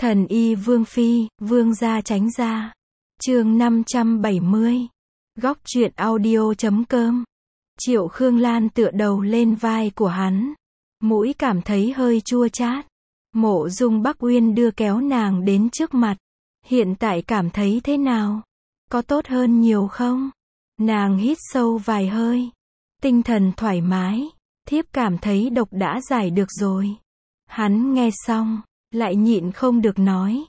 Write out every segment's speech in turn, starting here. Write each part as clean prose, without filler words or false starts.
Thần y Vương Phi, Vương gia tránh ra. Chương 570. Góc truyện audio.com. Triệu Khương Lan tựa đầu lên vai của hắn. Mũi cảm thấy hơi chua chát. Mộ Dung Bắc Uyên đưa kéo nàng đến trước mặt. Hiện tại cảm thấy thế nào? Có tốt hơn nhiều không? Nàng hít sâu vài hơi. Tinh thần thoải mái. Thiếp cảm thấy độc đã giải được rồi. Hắn nghe xong, lại nhịn không được nói.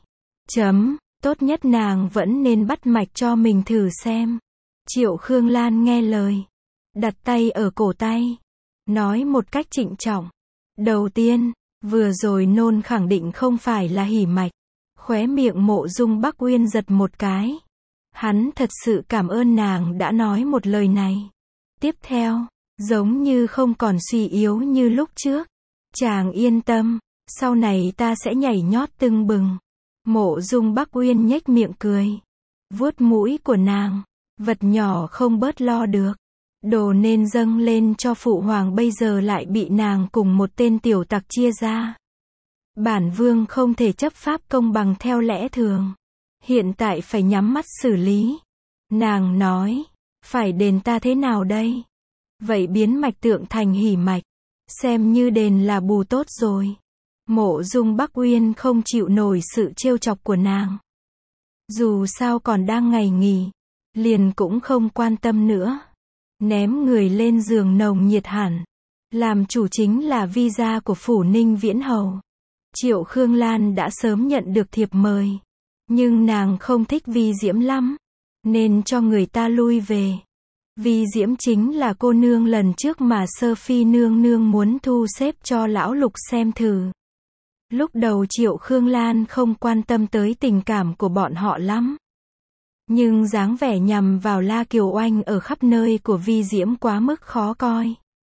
Tốt nhất nàng vẫn nên bắt mạch cho mình thử xem. Triệu Khương Lan nghe lời. Đặt tay ở cổ tay. Nói một cách trịnh trọng. Đầu tiên, vừa rồi nôn khẳng định không phải là hỉ mạch. Khóe miệng Mộ Dung Bắc Uyên giật một cái. Hắn thật sự cảm ơn nàng đã nói một lời này. Tiếp theo, giống như không còn suy yếu như lúc trước. Chàng yên tâm, sau này ta sẽ nhảy nhót tưng bừng. Mộ Dung Bắc Uyên nhếch miệng cười. Vuốt mũi của nàng. Vật nhỏ không bớt lo được. Đồ nên dâng lên cho phụ hoàng bây giờ lại bị nàng cùng một tên tiểu tặc chia ra. Bản vương không thể chấp pháp công bằng theo lẽ thường. Hiện tại phải nhắm mắt xử lý. Nàng nói, phải đền ta thế nào đây? Vậy biến mạch tượng thành hỉ mạch. Xem như đền là bù tốt rồi. Mộ Dung Bắc Uyên không chịu nổi sự trêu chọc của nàng. Dù sao còn đang ngày nghỉ, liền cũng không quan tâm nữa. Ném người lên giường nồng nhiệt hẳn. Làm chủ chính là visa của Phủ Ninh Viễn Hầu. Triệu Khương Lan đã sớm nhận được thiệp mời. Nhưng nàng không thích Vi Diễm lắm. Nên cho người ta lui về. Vi Diễm chính là cô nương lần trước mà Sơ Phi nương nương muốn thu xếp cho lão Lục xem thử. Lúc đầu Triệu Khương Lan không quan tâm tới tình cảm của bọn họ lắm. Nhưng dáng vẻ nhằm vào La Kiều Oanh ở khắp nơi của Vi Diễm quá mức khó coi.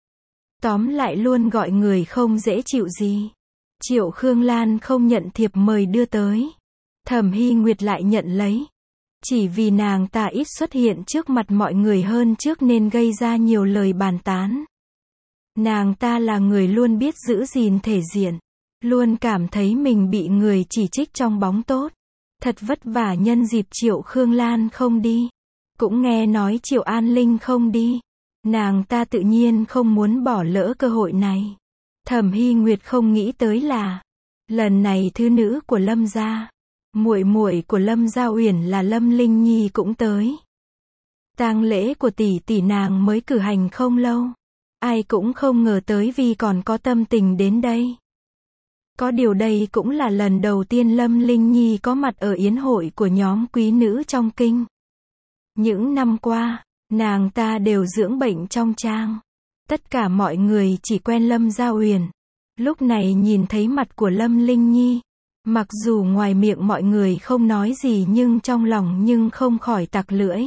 Tóm lại luôn gọi người không dễ chịu gì. Triệu Khương Lan không nhận thiệp mời đưa tới. Thẩm Hy Nguyệt lại nhận lấy. Chỉ vì nàng ta ít xuất hiện trước mặt mọi người hơn trước nên gây ra nhiều lời bàn tán. Nàng ta là người luôn biết giữ gìn thể diện. Luôn cảm thấy mình bị người chỉ trích trong bóng tốt. Thật vất vả nhân dịp Triệu Khương Lan không đi. Cũng nghe nói Triệu An Linh không đi. Nàng ta tự nhiên không muốn bỏ lỡ cơ hội này. Thẩm Hy Nguyệt không nghĩ tới là lần này thứ nữ của Lâm gia, muội muội của Lâm Gia Uyển là Lâm Linh Nhi cũng tới. Tang lễ của tỷ tỷ nàng mới cử hành không lâu. Ai cũng không ngờ tới vì còn có tâm tình đến đây. Có điều đây cũng là lần đầu tiên Lâm Linh Nhi có mặt ở yến hội của nhóm quý nữ trong kinh. Những năm qua, nàng ta đều dưỡng bệnh trong trang. Tất cả mọi người chỉ quen Lâm Gia Uyển. Lúc này nhìn thấy mặt của Lâm Linh Nhi, mặc dù ngoài miệng mọi người không nói gì nhưng trong lòng nhưng không khỏi tặc lưỡi.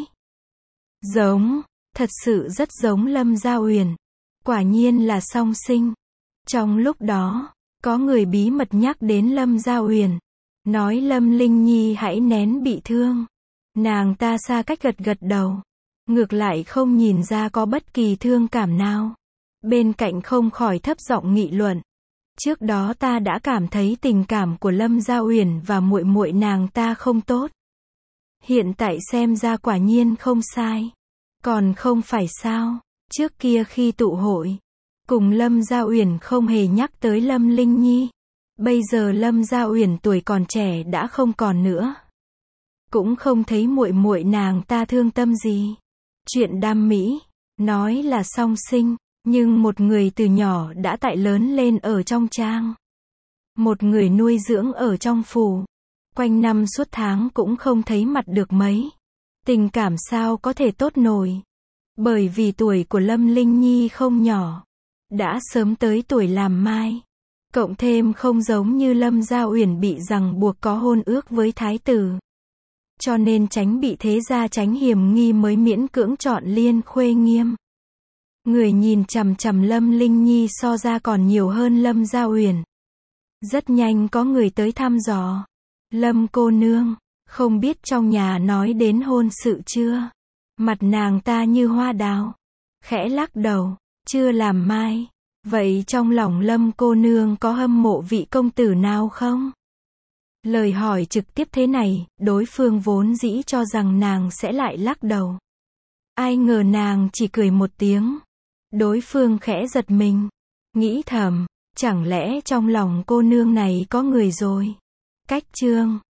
Giống, thật sự rất giống Lâm Gia Uyển. Quả nhiên là song sinh. Trong lúc đó, có người bí mật nhắc đến Lâm Gia Uyển, nói Lâm Linh Nhi hãy nén bị thương. Nàng ta xa cách gật gật đầu, ngược lại không nhìn ra có bất kỳ thương cảm nào. Bên cạnh không khỏi thấp giọng nghị luận. Trước đó ta đã cảm thấy tình cảm của Lâm Gia Uyển và muội muội nàng ta không tốt. Hiện tại xem ra quả nhiên không sai. Còn không phải sao? Trước kia khi tụ hội, cùng Lâm Gia Uyển không hề nhắc tới Lâm Linh Nhi. Bây giờ Lâm Gia Uyển tuổi còn trẻ đã không còn nữa. Cũng không thấy muội muội nàng ta thương tâm gì. Chuyện đam mỹ, nói là song sinh, nhưng một người từ nhỏ đã tại lớn lên ở trong trang. Một người nuôi dưỡng ở trong phủ. Quanh năm suốt tháng cũng không thấy mặt được mấy. Tình cảm sao có thể tốt nổi. Bởi vì tuổi của Lâm Linh Nhi không nhỏ. Đã sớm tới tuổi làm mai. Cộng thêm không giống như Lâm Gia Uyển bị ràng buộc có hôn ước với thái tử. Cho nên tránh bị thế gia tránh hiểm nghi mới miễn cưỡng chọn Liên Khuê Nghiêm. Người nhìn chằm chằm Lâm Linh Nhi so ra còn nhiều hơn Lâm Gia Uyển. Rất nhanh có người tới thăm dò. Lâm cô nương, không biết trong nhà nói đến hôn sự chưa? Mặt nàng ta như hoa đào. Khẽ lắc đầu, chưa làm mai. Vậy trong lòng Lâm cô nương có hâm mộ vị công tử nào không? Lời hỏi trực tiếp thế này, đối phương vốn dĩ cho rằng nàng sẽ lại lắc đầu. Ai ngờ nàng chỉ cười một tiếng. Đối phương khẽ giật mình. Nghĩ thầm, chẳng lẽ trong lòng cô nương này có người rồi. Cách chương